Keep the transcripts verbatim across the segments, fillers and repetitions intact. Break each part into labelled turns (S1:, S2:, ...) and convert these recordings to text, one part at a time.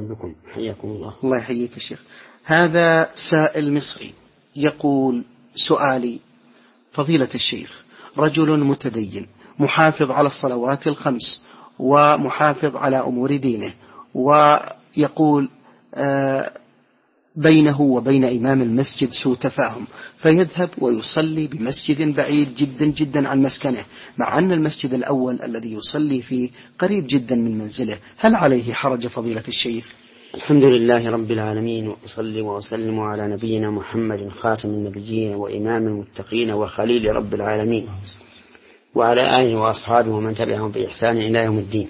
S1: بكم، حياكم الله.
S2: الله يحييك يا شيخ. هذا سائل مصري يقول: سؤالي فضيلة الشيخ، رجل متدين محافظ على الصلوات الخمس ومحافظ على أمور دينه، ويقول آه بينه وبين إمام المسجد سوء تفاهم، فيذهب ويصلي بمسجد بعيد جدا جدا عن مسكنه، مع أن المسجد الأول الذي يصلي فيه قريب جدا من منزله، هل عليه حرج فضيلة الشيخ؟
S1: الحمد لله رب العالمين، وأصلي وأسلم على نبينا محمد خاتم النبيين وإمام المتقين وخليل رب العالمين، وعلى آله وأصحابه ومن تبعهم بإحسان إلى يوم الدين.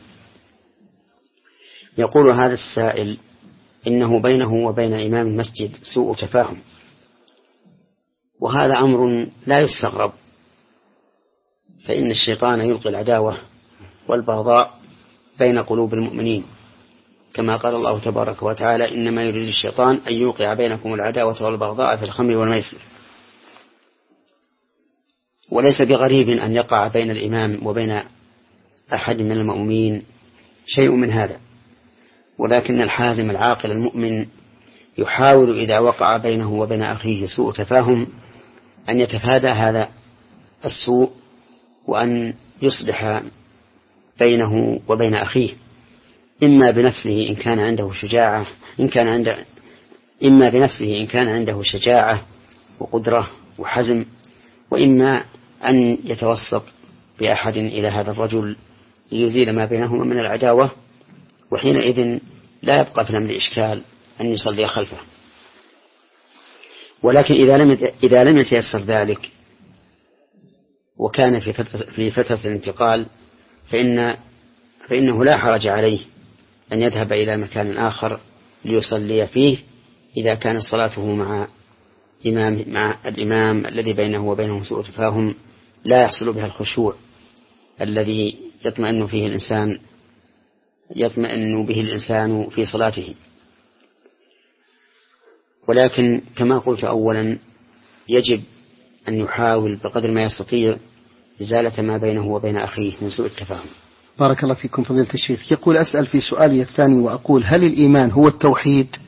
S1: يقول هذا السائل إنه بينه وبين إمام المسجد سوء تفاهم، وهذا أمر لا يستغرب، فإن الشيطان يلقي العداوة والبغضاء بين قلوب المؤمنين، كما قال الله تبارك وتعالى: إنما يريد الشيطان أن يوقع بينكم العداوة والبغضاء في الخمر والميسر. وليس بغريب أن يقع بين الإمام وبين أحد من المؤمنين شيء من هذا، ولكن الحازم العاقل المؤمن يحاول إذا وقع بينه وبين أخيه سوء تفاهم أن يتفادى هذا السوء، وأن يصلح بينه وبين أخيه، إما بنفسه إن كان عنده شجاعة إن كان عنده إما بنفسه إن كان عنده شجاعة وقدرة وحزم، وإما أن يتوسط بأحد إلى هذا الرجل ليزيل ما بينهما من العداوة، وحينئذ لا يبقى في الأمر إشكال أن يصلي خلفه. ولكن إذا لم إذا لم يتيسر ذلك وكان في فترة في فترة الانتقال فإن فإنه لا حرج عليه أن يذهب إلى مكان آخر ليصلي فيه، إذا كان صلاته مع إمام مع الإمام الذي بينه وبينه سوء تفاهم لا يحصل بها الخشوع الذي يطمئن فيه الإنسان يطمئن به الإنسان في صلاته. ولكن كما قلت أولا، يجب أن يحاول بقدر ما يستطيع إزالة ما بينه وبين أخيه من سوء التفاهم.
S2: بارك الله فيكم فضيلة الشيخ. يقول: أسأل في سؤالي الثاني وأقول: هل الإيمان هو التوحيد؟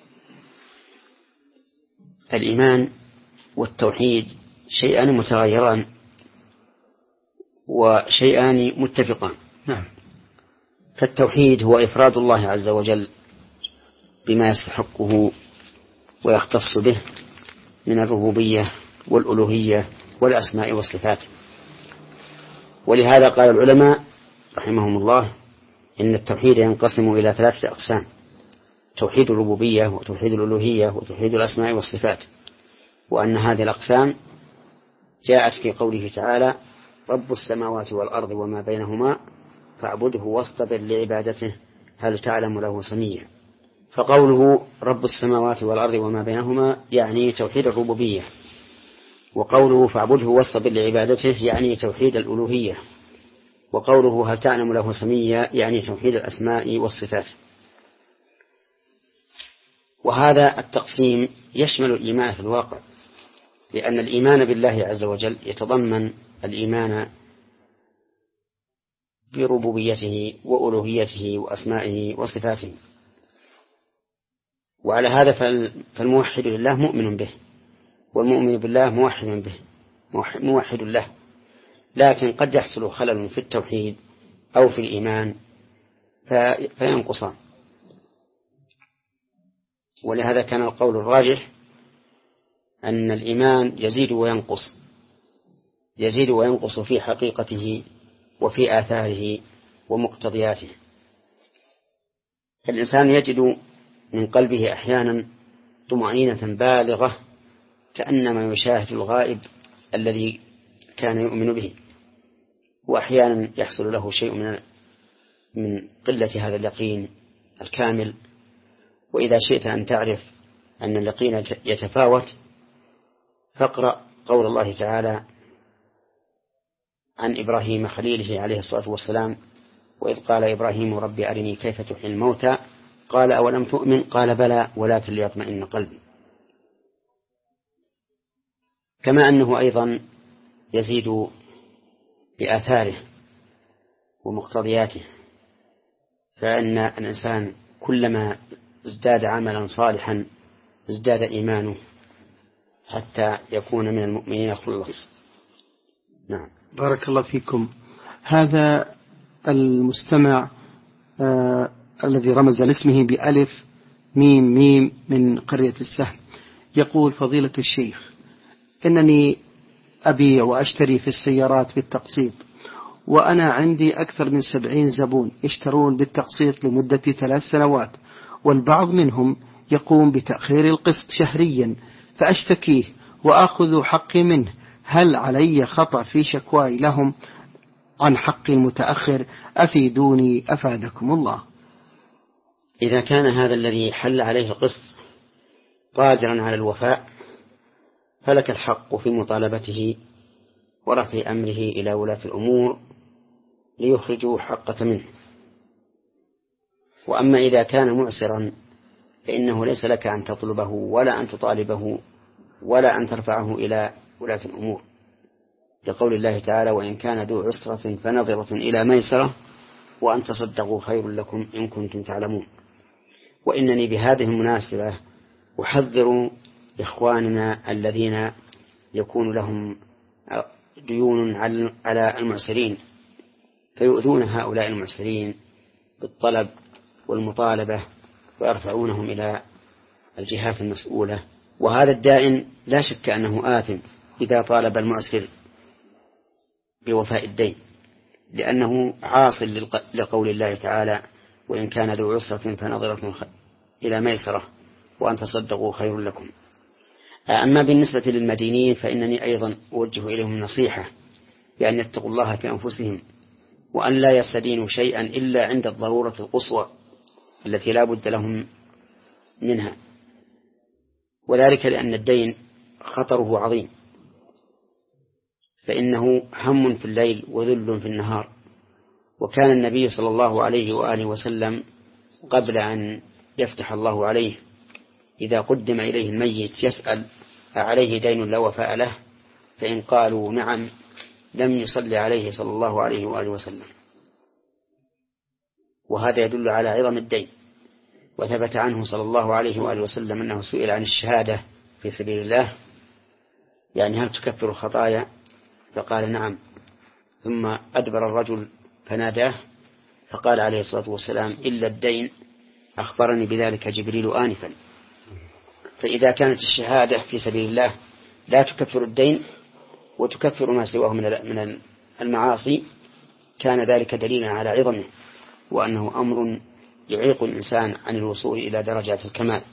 S1: الإيمان والتوحيد شيئان متغيران وشيئان متفقان.
S2: نعم.
S1: فالتوحيد هو إفراد الله عز وجل بما يستحقه ويختص به من الربوبية والألوهية والأسماء والصفات. ولهذا قال العلماء رحمهم الله إن التوحيد ينقسم إلى ثلاثة أقسام: توحيد الربوبية وتوحيد الألوهية وتوحيد الأسماء والصفات، وأن هذه الأقسام جاءت في قوله تعالى: رب السماوات والأرض وما بينهما فاعبده واصطبر لعبادته هل تعلم له سميا. فقوله رب السماوات والأرض وما بينهما يعني توحيد الربوبية، وقوله فاعبده واصطبر لعبادته يعني توحيد الألوهية، وقوله هل تعلم له سميا يعني توحيد الأسماء والصفات. وهذا التقسيم يشمل الإيمان في الواقع، لأن الإيمان بالله عز وجل يتضمن الإيمان بربوبيته وألوهيته وأسمائه وصفاته. وعلى هذا فالموحد لله مؤمن به، والمؤمن بالله موحد به موحد له، لكن قد يحصل خلل في التوحيد أو في الإيمان فينقصان. ولهذا كان القول الراجح أن الإيمان يزيد وينقص يزيد وينقص في حقيقته وفي آثاره ومقتضياته. فالإنسان يجد من قلبه أحيانا طمأنينة بالغة كأنما يشاهد الغائب الذي كان يؤمن به، وأحيانا يحصل له شيء من من قلة هذا اليقين الكامل. وإذا شئت أن تعرف أن اليقين يتفاوت فاقرأ قول الله تعالى عن إبراهيم خليله عليه الصلاة والسلام: وإذ قال إبراهيم رب أرني كيف تحيي الموتى قال أولم تؤمن قال بلى ولكن ليطمئن قلبي. كما أنه أيضا يزيد بآثاره ومقتضياته، فإن الإنسان كلما ازداد عملا صالحا ازداد إيمانه حتى يكون من المؤمنين خلص. نعم.
S2: بارك الله فيكم. هذا المستمع آه الذي رمز لاسمه بألف ميم ميم من قرية السهم يقول: فضيلة الشيخ، إنني أبيع وأشتري في السيارات بالتقسيط، وأنا عندي أكثر من سبعين زبون يشترون بالتقسيط لمدة ثلاث سنوات، والبعض منهم يقوم بتأخير القسط شهريا، فأشتكيه وأخذ حقي منه. هل علي خطأ في شكواي لهم عن حقي المتأخر؟ أفيدوني أفادكم الله.
S1: إذا كان هذا الذي حل عليه القسط قادرا على الوفاء فلك الحق في مطالبته ورفع أمره إلى ولاة الأمور ليخرجوا حقك منه. وأما إذا كان معسرا فإنه ليس لك أن تطلبه ولا أن تطالبه ولا أن ترفعه إلى ولاة الأمور، لقول الله تعالى: وإن كان ذو عسرة فنظرة إلى ميسرة وأن تصدقوا خير لكم إن كنتم تعلمون. وإنني بهذه المناسبة أحذر إخواننا الذين يكون لهم ديون على المعسرين فيؤذون هؤلاء المعسرين بالطلب والمطالبة ويرفعونهم إلى الجهات المسؤولة. وهذا الدائن لا شك أنه آثم إذا طالب المعسر بوفاء الدين، لأنه عاصل لقول الله تعالى: وإن كان ذو عسرة فنظرة إلى ميسرة وأن تصدقوا خير لكم. أما بالنسبة للمدينين فإنني أيضا أوجه إليهم نصيحة بأن يتقوا الله في أنفسهم، وأن لا يستدينوا شيئا إلا عند الضرورة القصوى التي لا بد لهم منها، وذلك لأن الدين خطره عظيم، فإنه هم في الليل وذل في النهار. وكان النبي صلى الله عليه وآله وسلم قبل أن يفتح الله عليه إذا قدم إليه الميت يسأل: أعليه دين لا وفاء له؟ فإن قالوا نعم لم يصلي عليه صلى الله عليه وآله وسلم. وهذا يدل على عظم الدين. وثبت عنه صلى الله عليه وآله وسلم أنه سئل عن الشهادة في سبيل الله، يعني هل تكفر الخطايا؟ فقال نعم. ثم أدبر الرجل فناداه فقال عليه الصلاة والسلام: إلا الدين أخبرني بذلك جبريل آنفا. فإذا كانت الشهادة في سبيل الله لا تكفر الدين وتكفر ما سواه من المعاصي كان ذلك دليلا على عظمه، وأنه أمر يعيق الإنسان عن الوصول إلى درجات الكمال.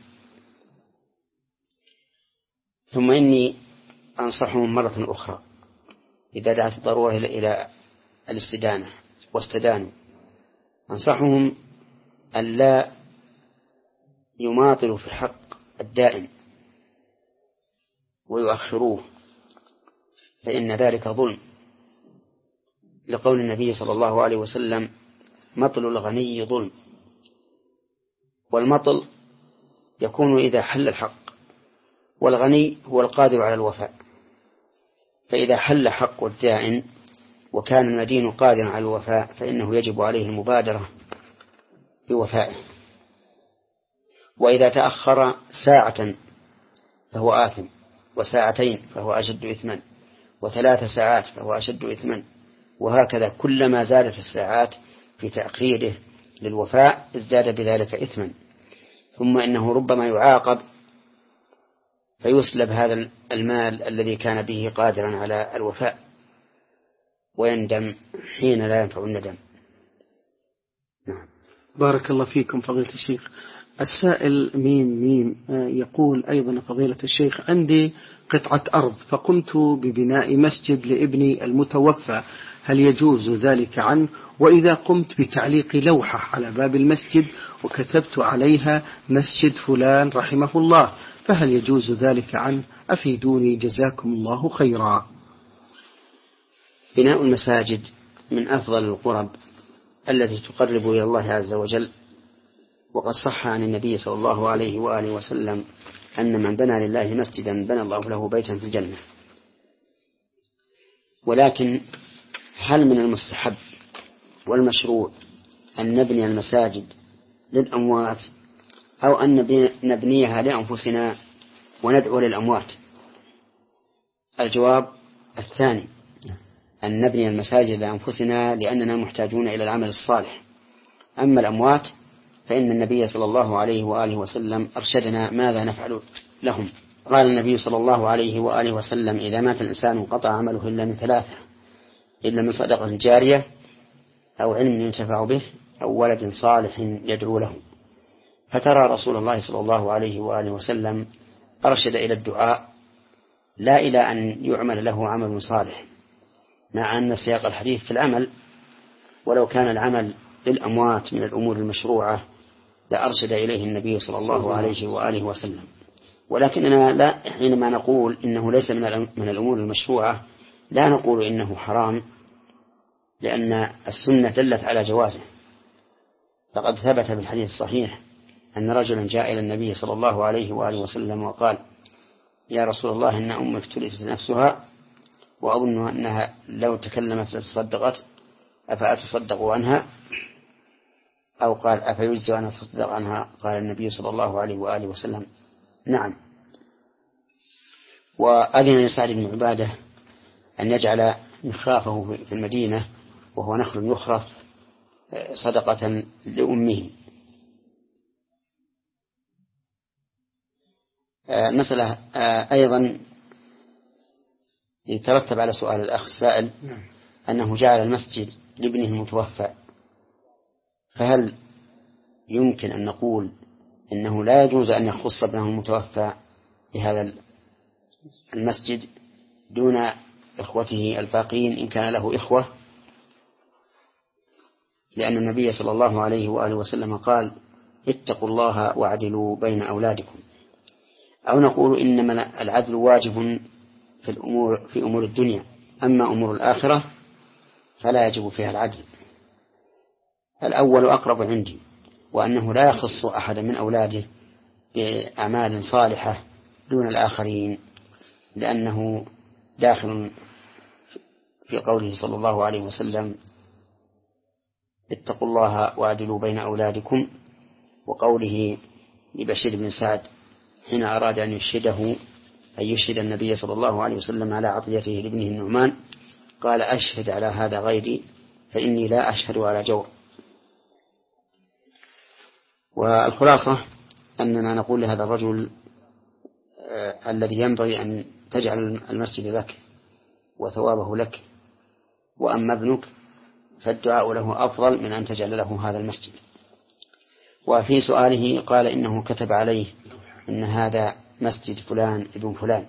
S1: ثم إني أنصحهم مرة أخرى إذا دعت الضرورة إلى الاستدانة واستدانوا، أنصحهم أن لا يماطلوا في حق الدائن ويؤخروه، فإن ذلك ظلم، لقول النبي صلى الله عليه وسلم: مطل الغني ظلم. والمطل يكون إذا حل الحق، والغني هو القادر على الوفاء، فإذا حل حق الدائن وكان المدين قادرا على الوفاء فإنه يجب عليه المبادرة بوفائه. وإذا تأخر ساعة فهو آثم، وساعتين فهو أشد إثما، وثلاث ساعات فهو أشد إثما، وهكذا كلما زادت الساعات في تأخيره للوفاء ازداد بذلك إثما. ثم إنه ربما يعاقب فيسلب هذا المال الذي كان به قادرا على الوفاء ويندم حين لا ينفع الندم. نعم.
S2: بارك الله فيكم فضيلة الشيخ. السائل ميم ميم يقول أيضا: فضيلة الشيخ، عندي قطعة أرض فقمت ببناء مسجد لابني المتوفى، هل يجوز ذلك عنه؟ وإذا قمت بتعليق لوحة على باب المسجد وكتبت عليها مسجد فلان رحمه الله، فهل يجوز ذلك عنه؟ أفيدوني جزاكم الله خيرا.
S1: بناء المساجد من أفضل القرب التي تقرب إلى الله عز وجل، وقد صح عن النبي صلى الله عليه وآله وسلم أن من بنى لله مسجدا بنى الله له بيتا في الجنة. ولكن هل من المستحب والمشروع أن نبني المساجد للأموات أو أن نبنيها لأنفسنا وندعو للأموات؟ الجواب الثاني، أن نبني المساجد لأنفسنا لأننا محتاجون إلى العمل الصالح. أما الأموات فإن النبي صلى الله عليه وآله وسلم أرشدنا ماذا نفعل لهم. قال النبي صلى الله عليه وآله وسلم: إذا مات الإنسان انقطع عمله إلا من ثلاثة، إلا من صدقة جارية أو علم ينتفع به أو ولد صالح يدعو له. فترى رسول الله صلى الله عليه وآله وسلم أرشد إلى الدعاء لا إلى أن يعمل له عمل صالح، مع أن سياق الحديث في العمل، ولو كان العمل للأموات من الأمور المشروعة لأرشد إليه النبي صلى الله عليه وآله وسلم. ولكننا لا حينما نقول إنه ليس من الأمور المشروعة لا نقول إنه حرام، لأن السنة دلت على جوازه. فقد ثبت في الحديث الصحيح أن رجلا جاء إلى النبي صلى الله عليه وآله وسلم وقال: يا رسول الله، إن أمك تلفت نفسها وأظن أنها لو تكلمت لتصدقت، أفأتصدق عنها؟ أو قال: أفيجزي أن أتصدق عنها؟ قال النبي صلى الله عليه وآله وسلم: نعم. وأذن لسعد بن عبادة أن يجعل مخرافه في المدينة وهو نخل يخرف صدقة لأمه. المسألة أيضا يترتب على سؤال الأخ السائل أنه جعل المسجد لابنه المتوفى، فهل يمكن أن نقول إنه لا يجوز أن يخص ابنه المتوفى بهذا المسجد دون إخوته الباقين إن كان له إخوة؟ لأن النبي صلى الله عليه وآله وسلم قال: اتقوا الله واعدلوا بين أولادكم. أو نقول إنما العدل واجب في الأمور في أمور الدنيا، أما أمور الآخرة فلا يجب فيها العدل. الأول أقرب عندي، وأنه لا يخص أحد من أولاده بأعمال صالحة دون الآخرين، لأنه داخل في قوله صلى الله عليه وسلم: اتقوا الله واعدلوا بين أولادكم، وقوله لبشير بن سعد حين أراد أن يشهده أن يشهد النبي صلى الله عليه وسلم على عطيته لابنه النعمان قال: أشهد على هذا غيري فإني لا أشهد على جور. والخلاصة أننا نقول لهذا الرجل آه الذي ينبغي أن تجعل المسجد لك وثوابه لك، وأما ابنك فالدعاء له أفضل من أن تجعل له هذا المسجد. وفي سؤاله قال إنه كتب عليه إن هذا مسجد فلان ابن فلان،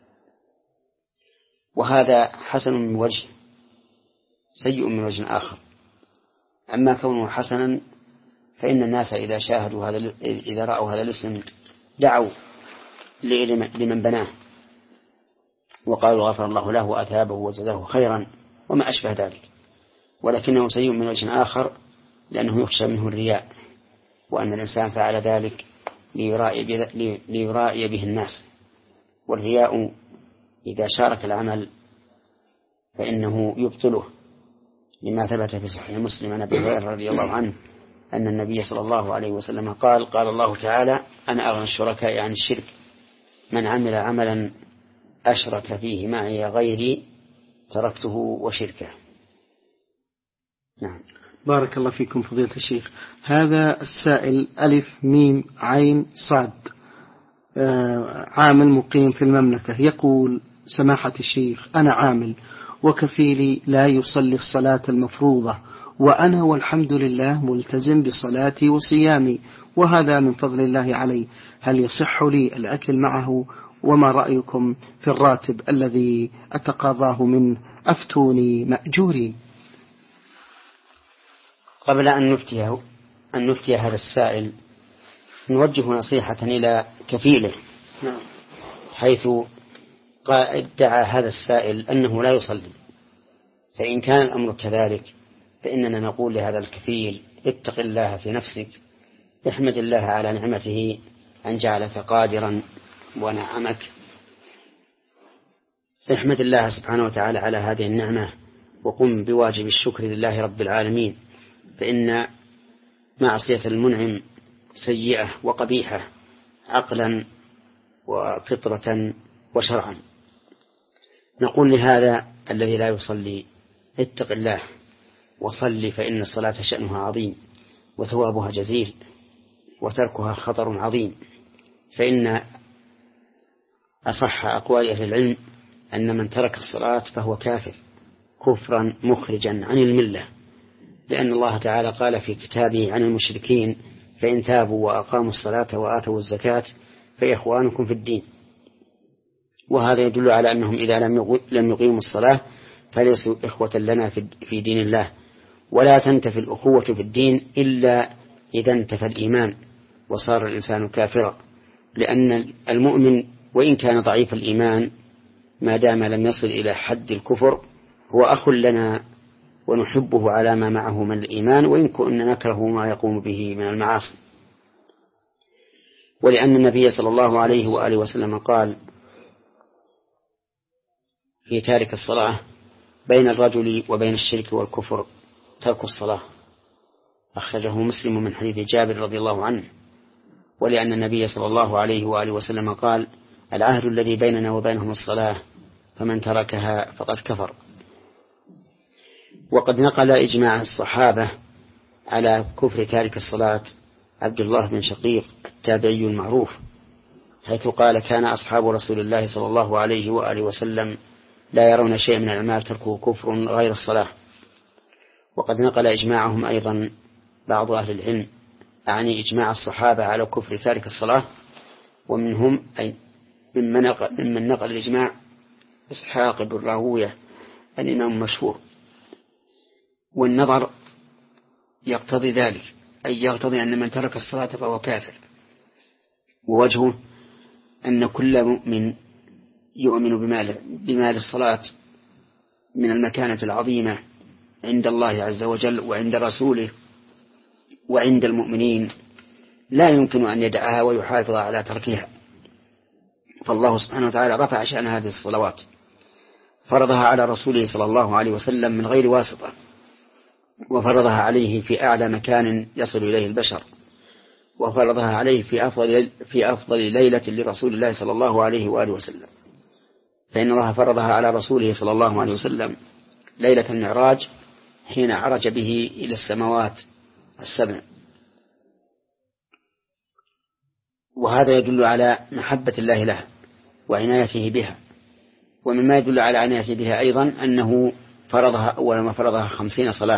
S1: وهذا حسن من وجه سيء من وجه آخر. أما كونه حسنا فإن الناس إذا شاهدوا هذا إذا رأوا هذا الاسم دعوا لمن بناه وقالوا غفر الله له وأثابه وجزاه خيرا وما أشبه ذلك. ولكنه سيء من وجه آخر لأنه يخشى منه الرياء، وأن الإنسان فعل ذلك ليرائي به الناس، والرياء إذا شارك العمل فإنه يبطله، لما ثبت في صحيح مسلم عن أبي هريرة رضي الله عنه أن النبي صلى الله عليه وسلم قال: قال الله تعالى: أنا أغنى الشركاء عن الشرك، من عمل عملا أشرك فيه معي غيري تركته وشركه. نعم.
S2: بارك الله فيكم فضيلة الشيخ. هذا السائل ألف ميم عين صاد، عامل مقيم في المملكة، يقول: سماحة الشيخ، أنا عامل وكفيلي لا يصلي الصلاة المفروضة، وأنا والحمد لله ملتزم بصلاتي وصيامي، وهذا من فضل الله علي، هل يصح لي الأكل معه؟ وما رأيكم في الراتب الذي أتقاضاه منه؟ أفتوني مأجورين.
S1: قبل أن نفتيه أن نفتي هذا السائل نوجه نصيحة إلى كفيله، حيث ادعى هذا السائل أنه لا يصلي. فإن كان الأمر كذلك فإننا نقول لهذا الكفيل: اتق الله في نفسك، احمد الله على نعمته أن جعلك قادرا ونعمك، احمد الله سبحانه وتعالى على هذه النعمة، وقم بواجب الشكر لله رب العالمين، فإن معصية المنعم سيئة وقبيحة عقلا وفطرة وشرعا. نقول لهذا الذي لا يصلي: اتق الله وصلي، فإن الصلاة شأنها عظيم وثوابها جزيل، وتركها خطر عظيم. فإن أصح أقوال أهل العلم أن من ترك الصلاة فهو كافر كفرا مخرجا عن الملة، لأن الله تعالى قال في كتابه عن المشركين: فإن تابوا وأقاموا الصلاة وآتوا الزكاة فإخوانكم في الدين. وهذا يدل على أنهم إذا لم يقيموا الصلاة فليسوا إخوة لنا في دين الله. ولا تنتفي الأخوة في الدين إلا إذا انتفى الإيمان وصار الإنسان كافرا، لأن المؤمن وإن كان ضعيف الإيمان ما دام لم يصل إلى حد الكفر هو أخ لنا ونحبه على ما معه من الإيمان، وإن كنا نكره ما يقوم به من المعاصي. ولأن النبي صلى الله عليه وآله وسلم قال في تارك الصلاة: بين الرجل وبين الشرك والكفر ترك الصلاة. أخرجه مسلم من حديث جابر رضي الله عنه. ولأن النبي صلى الله عليه وآله وسلم قال: العهد الذي بيننا وبينهم الصلاة، فمن تركها فقد كفر. وقد نقل إجماع الصحابة على كفر تارك الصلاة عبد الله بن شقيق التابعي المعروف، حيث قال: كان أصحاب رسول الله صلى الله عليه وآله وسلم لا يرون شيء من الأعمال تركه كفر غير الصلاة. وقد نقل إجماعهم أيضا بعض أهل العلم، أعني إجماع الصحابة على كفر تارك الصلاة، ومنهم أي ممن نقل, ممن نقل الإجماع إسحاق بن راهوية الإمام المشهور. والنظر يقتضي ذلك، أي يقتضي أن من ترك الصلاة فهو كافر. ووجهه أن كل مؤمن يؤمن بمال, بمال الصلاة من المكانة العظيمة عند الله عز وجل وعند رسوله وعند المؤمنين لا يمكن أن يدعها ويحافظ على تركها. فالله سبحانه وتعالى رفع شأن هذه الصلوات، فرضها على رسوله صلى الله عليه وسلم من غير واسطة، وفرضها عليه في أعلى مكان يصل إليه البشر، وفرضها عليه في أفضل, في أفضل ليلة لرسول الله صلى الله عليه وآله وسلم. فإن الله فرضها على رسوله صلى الله عليه وسلم ليلة المعراج حين عرج به إلى السماوات السبع. وهذا يدل على محبة الله لها وعنايته بها. ومما يدل على عنايته بها أيضا أنه فرضها أول ما فرضها خمسين صلاة،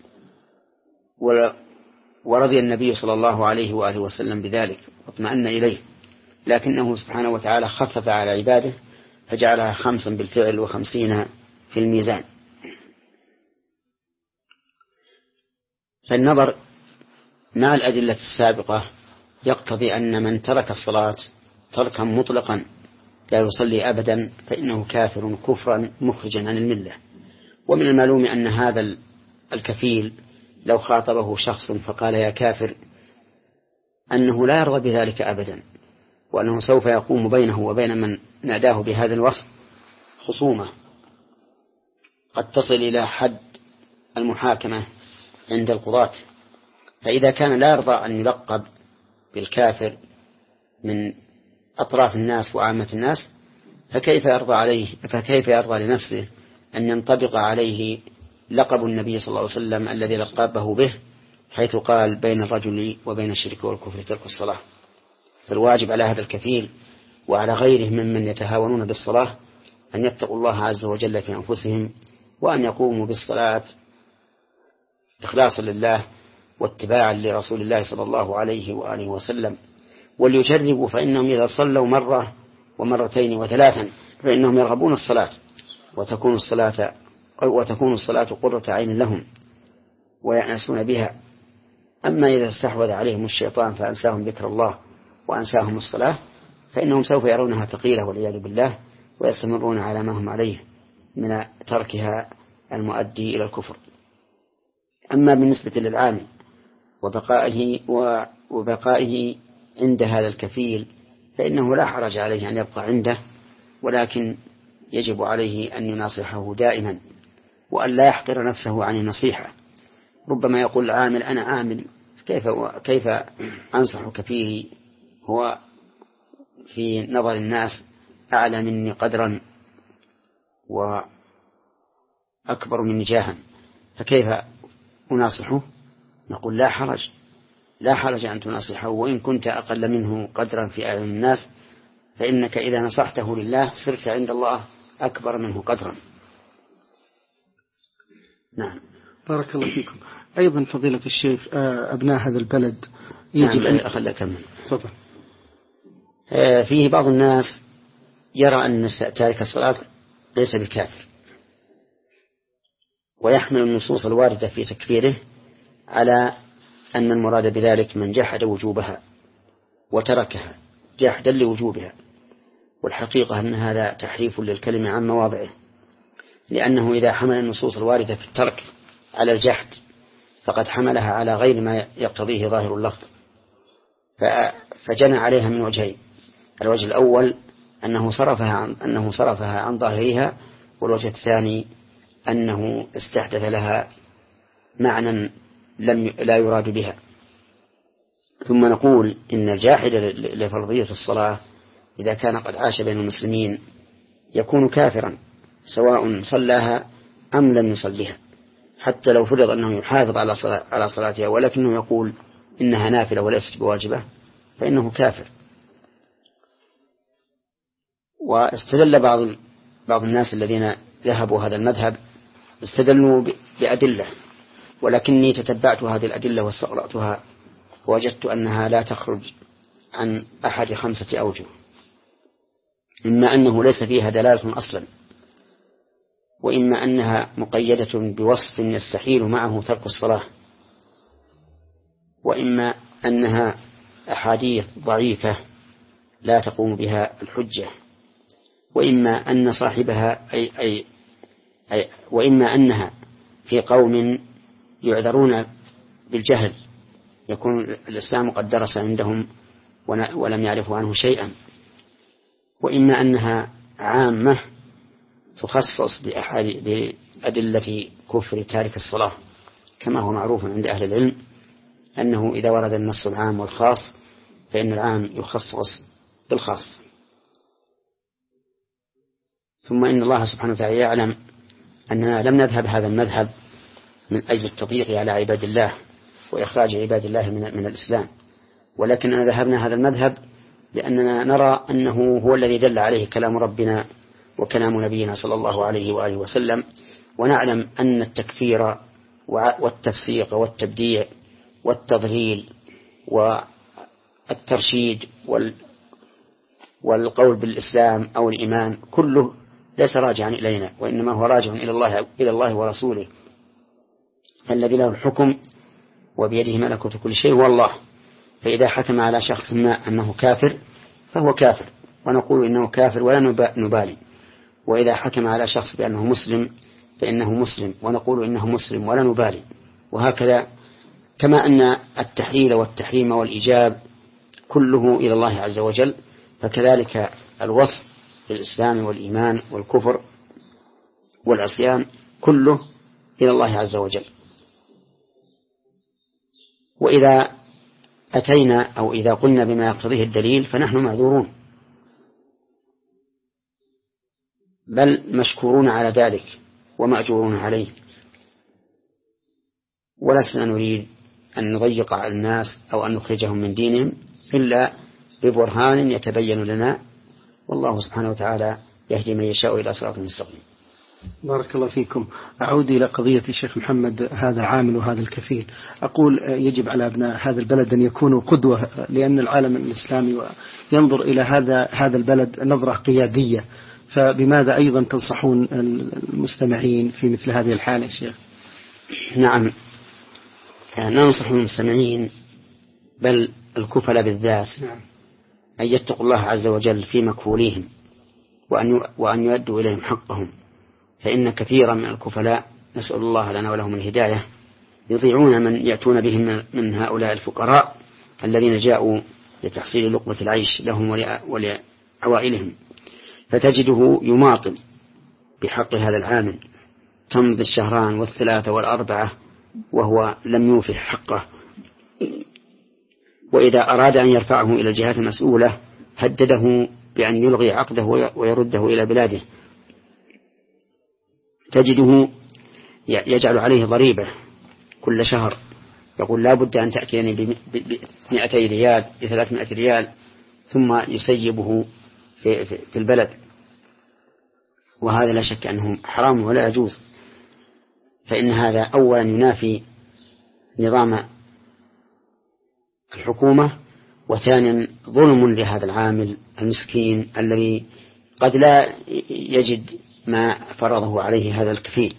S1: ورضي النبي صلى الله عليه وآله وسلم بذلك واطمأن إليه، لكنه سبحانه وتعالى خفف على عباده فجعلها خمسا بالفعل وخمسين في الميزان. فالنظر مع الأدلة السابقة يقتضي أن من ترك الصلاة تركا مطلقا لا يصلي أبدا فإنه كافر كفرا مخرجا عن الملة. ومن المعلوم أن هذا الكفيل لو خاطبه شخص فقال يا كافر أنه لا يرضى بذلك أبدا، وأنه سوف يقوم بينه وبين من ناداه بهذا الوصف خصومة قد تصل إلى حد المحاكمة عند القضاة. فإذا كان لا يرضى أن يلقب بالكافر من أطراف الناس وعامة الناس فكيف يرضى عليه فكيف يرضى لنفسه أن ينطبق عليه لقب النبي صلى الله عليه وسلم الذي لقبه به، حيث قال بين الرجل وبين الشرك والكفر ترك الصلاة. فالواجب على هذا الكفيل وعلى غيره ممن يتهاونون بالصلاة أن يتقوا الله عز وجل في أنفسهم، وأن يقوموا بالصلاة إخلاصا لله واتباعا لرسول الله صلى الله عليه وآله وسلم. وليجربوا، فإنهم إذا صلوا مرة ومرتين وثلاثا فإنهم يرغبون الصلاة وتكون الصلاة وتكون الصلاة قرة عين لهم ويأنسون بها. أما إذا استحوذ عليهم الشيطان فأنساهم ذكر الله وأنساهم الصلاة فإنهم سوف يرونها ثقيلة والعياذ بالله، ويستمرون على ما هم عليه من تركها المؤدي إلى الكفر. أما بالنسبة للعامل وبقائه, وبقائه عند هذا الكفيل فإنه لا حرج عليه أن يبقى عنده، ولكن يجب عليه أن يناصحه دائما وأن لا يحقر نفسه عن النصيحة. ربما يقول العامل أنا عامل كيف كيف أنصحك فيه هو في نظر الناس أعلى مني قدرا وأكبر مني جاها، فكيف أناصحه؟ نقول لا حرج، لا حرج أن تناصحه وإن كنت أقل منه قدرا في أعين الناس، فإنك إذا نصحته لله صرت عند الله أكبر منه قدرا. نعم.
S2: بارك الله فيكم. أيضا فضيلة الشيخ أبناء هذا البلد يجب
S1: نعم.
S2: أن
S1: أخلي أكمل.
S2: تفضل.
S1: فيه بعض الناس يرى أن تارك الصلاة ليس بكافر، ويحمل النصوص الواردة في تكفيره على أن المراد بذلك من جحد وجوبها وتركها جحدا لوجوبها، والحقيقة أن هذا تحريف للكلمة عن مواضعه، لأنه إذا حمل النصوص الواردة في الترك على الجحد فقد حملها على غير ما يقتضيه ظاهر اللفظ، فجنى عليها من وجهين: الوجه الأول أنه صرفها عن, أنه صرفها عن ظاهرها، والوجه الثاني أنه استحدث لها معنى لم لا يراد بها. ثم نقول إن الجاحد لفرضية الصلاة إذا كان قد عاش بين المسلمين يكون كافرا سواء صلاها أم لم يصليها، حتى لو فرض أنه يحافظ على صلاة على صلاتها ولكنه يقول إنها نافلة وليست بواجبة فإنه كافر. واستدل بعض بعض الناس الذين ذهبوا هذا المذهب استدلوا بأدلة، ولكني تتبعت هذه الأدلة واستقرأتها ووجدت أنها لا تخرج عن أحد خمسة أوجه: إما أنه ليس فيها دلالة أصلا، وإما أنها مقيدة بوصف يستحيل معه ترك الصلاة، وإما أنها أحاديث ضعيفة لا تقوم بها الحجة، وإما أن صاحبها أي أي أي وإما أنها في قوم يعذرون بالجهل يكون الإسلام قد درس عندهم ولم يعرفوا عنه شيئا، وإما أنها عامة تخصص بأدلة كفر تارك الصلاة، كما هو معروف عند أهل العلم أنه إذا ورد النص العام والخاص فإن العام يخصص بالخاص. ثم إن الله سبحانه وتعالى يعلم أننا لم نذهب هذا المذهب من أجل التضييق على عباد الله وإخراج عباد الله من, من الإسلام، ولكننا ذهبنا هذا المذهب لأننا نرى أنه هو الذي دل عليه كلام ربنا وكلام نبينا صلى الله عليه وآله وسلم، ونعلم أن التكفير والتفسيق والتبديع والتضليل والترشيد والقول بالإسلام أو الإيمان كله ليس راجعا إلينا، وإنما هو راجع إلى الله إلى الله ورسوله، الذي له الحكم وبيده ملكوت كل شيء هو الله. فإذا حكم على شخص ما أنه كافر فهو كافر ونقول إنه كافر ولا نبالي، وإذا حكم على شخص بأنه مسلم فإنه مسلم ونقول إنه مسلم ولا نبالي، وهكذا. كما أن التحليل والتحريم والإيجاب كله إلى الله عز وجل، فكذلك الوصف للإسلام والإيمان والكفر والعصيان كله إلى الله عز وجل. وإذا أتينا أو إذا قلنا بما يقتضيه الدليل فنحن معذورون، بل مشكورون على ذلك ومأجورون عليه، ولسنا نريد أن نضيق على الناس أو أن نخرجهم من دينهم إلا ببرهان يتبين لنا، والله سبحانه وتعالى يهدي من يشاء إلى صراط مستقيم.
S2: بارك الله فيكم. أعود إلى قضية الشيخ محمد، هذا العامل وهذا الكفيل. أقول يجب على أبناء هذا البلد أن يكونوا قدوة، لأن العالم الإسلامي ينظر إلى هذا هذا البلد نظرة قيادية، فبماذا أيضا تنصحون المستمعين في مثل هذه الحالة شيخ؟
S1: نعم، ننصح المستمعين بل الكفل بالذات أن يتقوا الله عز وجل في مكفوليهم وأن يؤدوا إليهم حقهم، فإن كثيرا من الكفلاء نسأل الله لنا ولهم الهداية يضيعون من يأتون بهم من هؤلاء الفقراء الذين جاءوا لتحصيل لقمة العيش لهم ولعوائلهم، فتجده يماطل بحق هذا العامل، تمضي الشهران والثلاثة والأربعة وهو لم يوفي حقه وإذا أراد أن يرفعه إلى الجهات المسؤولة هدده بأن يلغي عقده ويرده إلى بلاده. تجده يجعل عليه ضريبة كل شهر، يقول لا بد أن تأتيني بمئتي ريال بثلاثمائة ريال، ثم يسيبه في, في, في البلد. وهذا لا شك أنه حرام ولا يجوز، فإن هذا أولا ينافي نظام الحكومة، وثانيا ظلم لهذا العامل المسكين الذي قد لا يجد ما فرضه عليه هذا الكفيل.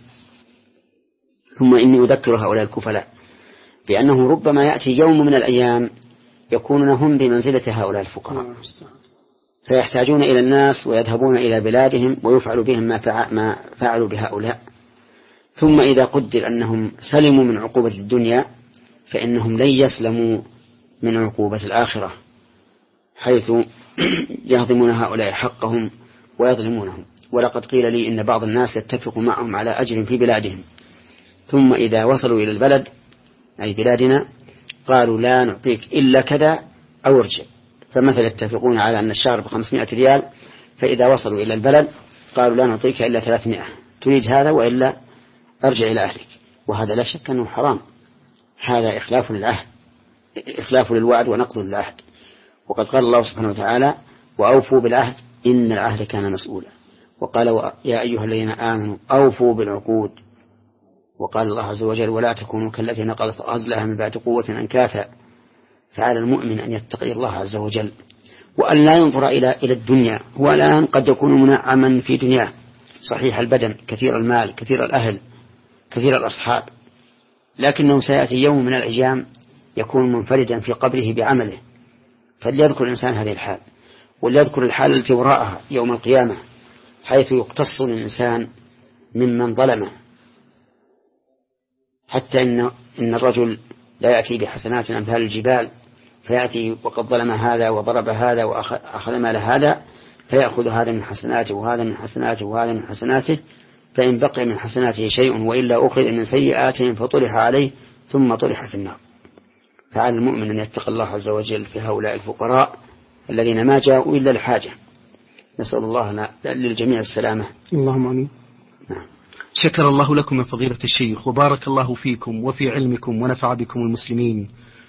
S1: ثم إني أذكر هؤلاء الكفلاء بأنه ربما يأتي يوم من الأيام يكونون هم بمنزلة هؤلاء الفقراء، فيحتاجون إلى الناس ويذهبون إلى بلادهم ويفعل بهم ما فعلوا بهؤلاء. ثم إذا قدر أنهم سلموا من عقوبة الدنيا فإنهم لن يسلموا من عقوبة الآخرة، حيث يهضمون هؤلاء حقهم ويظلمونهم. ولقد قيل لي إن بعض الناس يتفق معهم على أجر في بلادهم، ثم إذا وصلوا إلى البلد أي بلادنا قالوا لا نعطيك إلا كذا أو ارجع. فمثلا يتفقون على أن الشهر بخمسمائة ريال، فإذا وصلوا إلى البلد قالوا لا نعطيك إلا ثلاثمائة، تريد هذا وإلا أرجع إلى أهلك. وهذا لا شك أنه حرام، هذا إخلاف للعهد، إخلاف للوعد ونقض للعهد. وقد قال الله سبحانه وتعالى وأوفوا بالعهد إن العهد كان مسؤولا، وقال يا أيها الذين آمنوا أوفوا بالعقود. وقال الله عز وجل ولا تكونوا كالتي نقضت غزلها من بعد قوة أنكاثا. فعلى المؤمن أن يتقي الله عز وجل وأن لا ينظر إلى إلى الدنيا. هو الآن قد يكون منعما في دنياه، صحيح البدن، كثير المال، كثير الأهل، كثير الأصحاب، لكنه سيأتي يوم من الأيام يكون منفردا في قبره بعمله. فليذكر الإنسان هذه الحال، وليذكر الحال التي وراءها يوم القيامة، حيث يقتص الإنسان ممن ظلمه، حتى إن, إن الرجل لا يأتي بحسنات أمثال الجبال، فيأتي وقد ظلم هذا وضرب هذا وأخذ مال هذا، فيأخذ هذا من حسناته وهذا من حسناته وهذا من حسناته، فإن بقي من حسناته شيء وإلا أخذ من سيئاتهم فطرح عليه ثم طرح في النار. فعلى المؤمن أن يتقى الله عز وجل في هؤلاء الفقراء الذين ما جاءوا إلا الحاجة. نسأل الله للجميع السلامة.
S2: اللهم آمين.
S1: نعم.
S2: شكر الله لكم يا فضيلة الشيخ، وبارك الله فيكم وفي علمكم ونفع بكم المسلمين.